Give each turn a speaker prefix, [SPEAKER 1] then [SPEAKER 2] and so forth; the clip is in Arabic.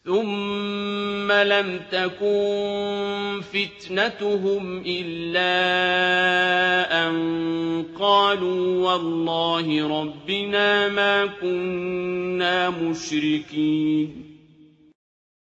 [SPEAKER 1] ثم لم تكن فتنتهم إلا أن قالوا والله ربنا ما كنا مشركين